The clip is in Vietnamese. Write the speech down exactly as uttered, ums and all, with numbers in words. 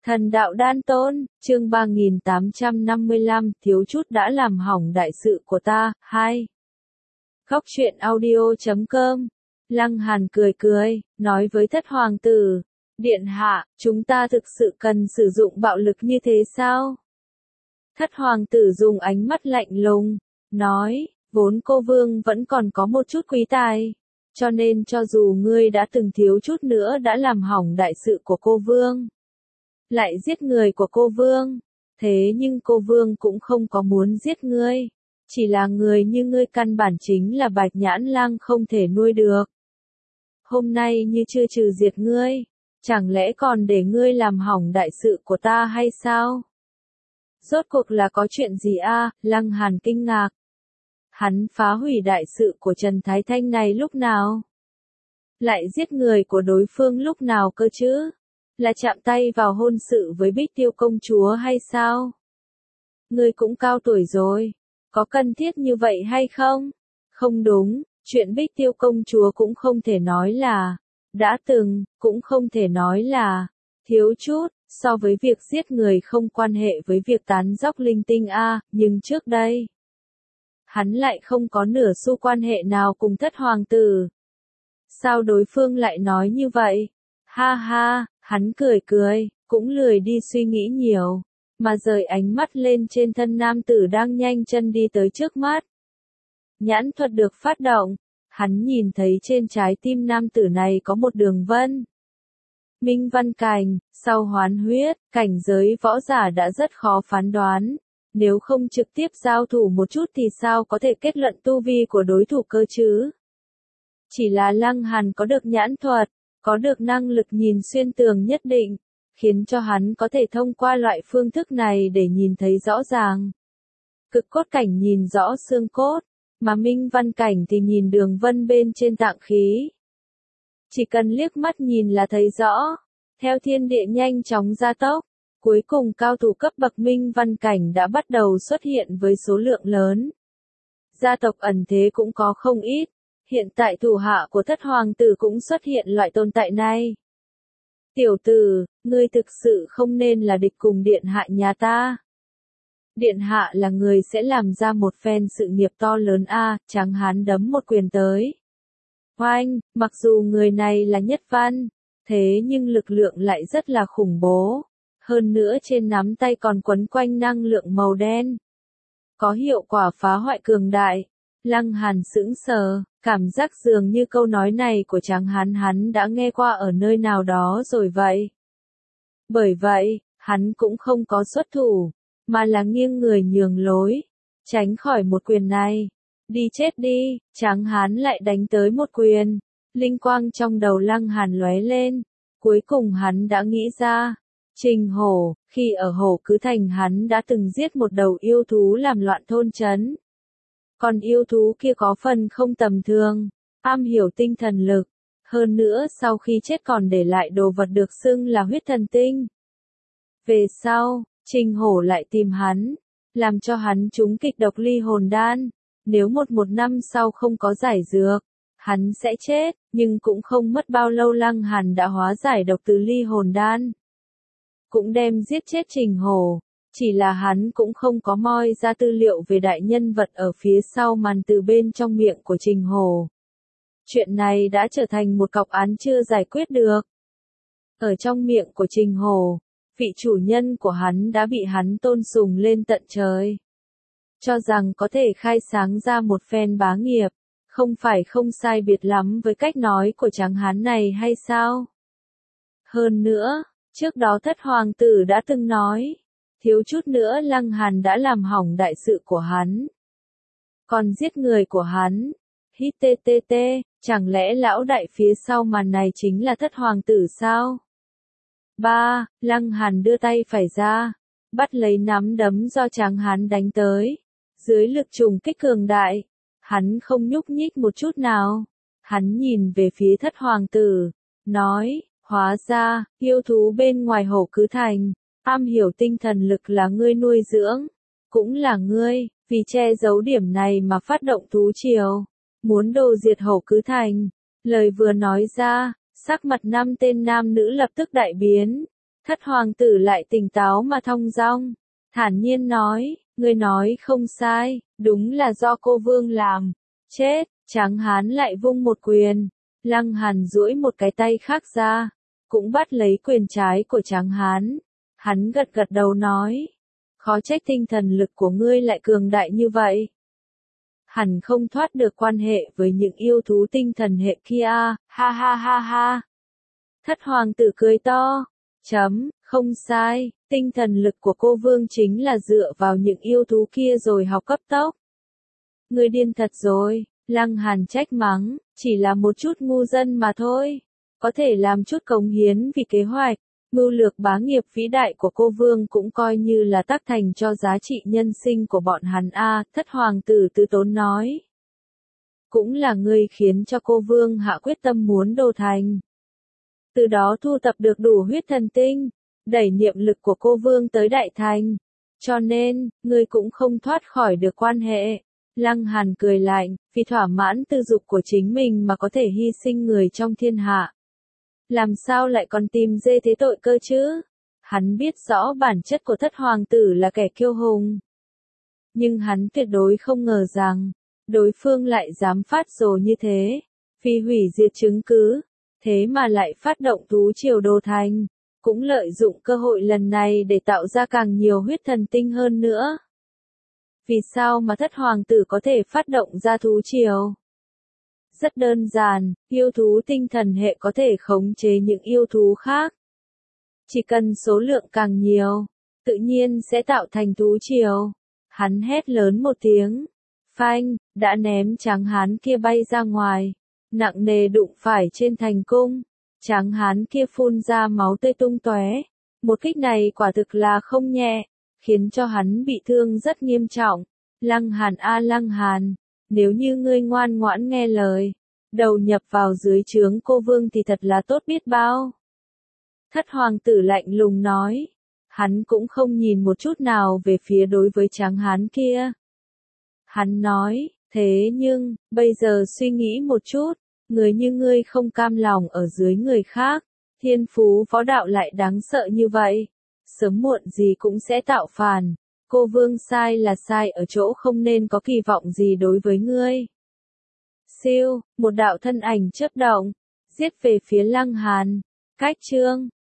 Thần đạo đan tôn, chương ba nghìn tám trăm năm mươi lăm, thiếu chút đã làm hỏng đại sự của ta, hai. Góc truyện audio chấm com. Lăng Hàn cười cười, nói với thất hoàng tử, điện hạ, chúng ta thực sự cần sử dụng bạo lực như thế sao? Thất hoàng tử dùng ánh mắt lạnh lùng, nói, vốn cô vương vẫn còn có một chút quý tài, cho nên cho dù ngươi đã từng thiếu chút nữa đã làm hỏng đại sự của cô vương, lại giết người của cô vương, thế nhưng cô vương cũng không có muốn giết ngươi, chỉ là người như ngươi căn bản chính là bạch nhãn lang không thể nuôi được. Hôm nay như chưa trừ diệt ngươi, chẳng lẽ còn để ngươi làm hỏng đại sự của ta hay sao? Rốt cuộc là có chuyện gì a? Lăng Hàn kinh ngạc. Hắn phá hủy đại sự của Trần Thái Thanh này lúc nào? Lại giết người của đối phương lúc nào cơ chứ? Là chạm tay vào hôn sự với Bích Tiêu công chúa hay sao? Ngươi cũng cao tuổi rồi, có cần thiết như vậy hay không? Không đúng, chuyện Bích Tiêu công chúa cũng không thể nói là đã từng, cũng không thể nói là thiếu chút, so với việc giết người không quan hệ với việc tán dóc linh tinh a, nhưng trước đây hắn lại không có nửa xu quan hệ nào cùng thất hoàng tử. Sao đối phương lại nói như vậy? Ha ha, hắn cười cười, cũng lười đi suy nghĩ nhiều, mà rời ánh mắt lên trên thân nam tử đang nhanh chân đi tới trước mắt. Nhãn thuật được phát động, hắn nhìn thấy trên trái tim nam tử này có một đường vân. Minh văn cảnh, sau hoán huyết, cảnh giới võ giả đã rất khó phán đoán. Nếu không trực tiếp giao thủ một chút thì sao có thể kết luận tu vi của đối thủ cơ chứ? Chỉ là Lăng Hàn có được nhãn thuật, có được năng lực nhìn xuyên tường nhất định, khiến cho hắn có thể thông qua loại phương thức này để nhìn thấy rõ ràng. Cực cốt cảnh nhìn rõ xương cốt, mà minh văn cảnh thì nhìn đường vân bên trên tạng khí. Chỉ cần liếc mắt nhìn là thấy rõ, theo thiên địa nhanh chóng gia tốc. Cuối cùng cao thủ cấp bậc minh văn cảnh đã bắt đầu xuất hiện với số lượng lớn. Gia tộc ẩn thế cũng có không ít, hiện tại thủ hạ của thất hoàng tử cũng xuất hiện loại tồn tại này. Tiểu tử, ngươi thực sự không nên là địch cùng điện hạ nhà ta. Điện hạ là người sẽ làm ra một phen sự nghiệp to lớn a, Tráng Hán đấm một quyền tới. Oanh, mặc dù người này là nhất văn, thế nhưng lực lượng lại rất là khủng bố. Hơn nữa trên nắm tay còn quấn quanh năng lượng màu đen. Có hiệu quả phá hoại cường đại. Lăng Hàn sững sờ, cảm giác dường như câu nói này của Tráng Hán hắn đã nghe qua ở nơi nào đó rồi vậy. Bởi vậy, hắn cũng không có xuất thủ, mà là nghiêng người nhường lối, tránh khỏi một quyền này. Đi chết đi, Tráng Hán lại đánh tới một quyền. Linh quang trong đầu Lăng Hàn lóe lên, cuối cùng hắn đã nghĩ ra. Trình Hổ, khi ở Hổ Cứ Thành hắn đã từng giết một đầu yêu thú làm loạn thôn trấn. Còn yêu thú kia có phần không tầm thường, am hiểu tinh thần lực, hơn nữa sau khi chết còn để lại đồ vật được xưng là huyết thần tinh. Về sau, Trình Hổ lại tìm hắn, làm cho hắn trúng kịch độc ly hồn đan, nếu một một năm sau không có giải dược, hắn sẽ chết, nhưng cũng không mất bao lâu Lăng Hàn đã hóa giải độc từ ly hồn đan. Cũng đem giết chết Trình Hổ, chỉ là hắn cũng không có moi ra tư liệu về đại nhân vật ở phía sau màn từ bên trong miệng của Trình Hổ. Chuyện này đã trở thành một cọc án chưa giải quyết được. Ở trong miệng của Trình Hổ, vị chủ nhân của hắn đã bị hắn tôn sùng lên tận trời. Cho rằng có thể khai sáng ra một phen bá nghiệp, không phải không sai biệt lắm với cách nói của Tráng Hán này hay sao? Hơn nữa, trước đó thất hoàng tử đã từng nói, thiếu chút nữa Lăng Hàn đã làm hỏng đại sự của hắn. Còn giết người của hắn, hít tê tê tê, chẳng lẽ lão đại phía sau màn này chính là thất hoàng tử sao? ba. Lăng Hàn đưa tay phải ra, bắt lấy nắm đấm do Tráng Hán đánh tới. Dưới lực trùng kích cường đại, hắn không nhúc nhích một chút nào. Hắn nhìn về phía thất hoàng tử, nói, hóa ra, yêu thú bên ngoài Hổ Cứ Thành, am hiểu tinh thần lực là ngươi nuôi dưỡng, cũng là ngươi, vì che giấu điểm này mà phát động thú triều, muốn đồ diệt Hổ Cứ Thành. Lời vừa nói ra, sắc mặt năm tên nam nữ lập tức đại biến, Thất hoàng tử lại tỉnh táo mà thong dong, thản nhiên nói, ngươi nói không sai, đúng là do cô vương làm. Chết, Tráng Hán lại vung một quyền, Lăng Hàn duỗi một cái tay khác ra, cũng bắt lấy quyền trái của Tráng Hán. Hắn gật gật đầu nói, khó trách tinh thần lực của ngươi lại cường đại như vậy. Hẳn không thoát được quan hệ với những yêu thú tinh thần hệ kia, ha ha ha ha. Thất hoàng tử cười to, chấm, không sai, tinh thần lực của cô vương chính là dựa vào những yêu thú kia rồi học cấp tốc. Ngươi điên thật rồi, Lăng Hàn trách mắng, chỉ là một chút ngu dân mà thôi, có thể làm chút cống hiến vì kế hoạch, mưu lược bá nghiệp vĩ đại của cô vương cũng coi như là tác thành cho giá trị nhân sinh của bọn hắn a. Thất hoàng tử Tư Tốn nói. Cũng là ngươi khiến cho cô vương hạ quyết tâm muốn đô thành. Từ đó thu tập được đủ huyết thần tinh, đẩy niệm lực của cô vương tới đại thành. Cho nên, ngươi cũng không thoát khỏi được quan hệ. Lăng Hàn cười lạnh, vì thỏa mãn tư dục của chính mình mà có thể hy sinh người trong thiên hạ. Làm sao lại còn tìm dê thế tội cơ chứ? Hắn biết rõ bản chất của thất hoàng tử là kẻ kiêu hùng. Nhưng hắn tuyệt đối không ngờ rằng, đối phương lại dám phát rồ như thế, vì hủy diệt chứng cứ, thế mà lại phát động thú triều đô thành, cũng lợi dụng cơ hội lần này để tạo ra càng nhiều huyết thần tinh hơn nữa. Vì sao mà thất hoàng tử có thể phát động ra thú triều? Rất đơn giản, yêu thú tinh thần hệ có thể khống chế những yêu thú khác. Chỉ cần số lượng càng nhiều, tự nhiên sẽ tạo thành thú triều. Hắn hét lớn một tiếng, phanh, đã ném Tráng Hán kia bay ra ngoài, nặng nề đụng phải trên thành cung. Tráng Hán kia phun ra máu tươi tung tóe. Một kích này quả thực là không nhẹ, khiến cho hắn bị thương rất nghiêm trọng. Lăng Hàn a Lăng Hàn, nếu như ngươi ngoan ngoãn nghe lời, đầu nhập vào dưới trướng cô vương thì thật là tốt biết bao. Thất hoàng tử lạnh lùng nói, hắn cũng không nhìn một chút nào về phía đối với Tráng Hán kia. Hắn nói, thế nhưng, bây giờ suy nghĩ một chút, người như ngươi không cam lòng ở dưới người khác, thiên phú võ đạo lại đáng sợ như vậy, sớm muộn gì cũng sẽ tạo phản. Cô vương sai là sai ở chỗ không nên có kỳ vọng gì đối với ngươi. Siêu, một đạo thân ảnh chớp động, giết về phía Lăng Hàn. Cách chương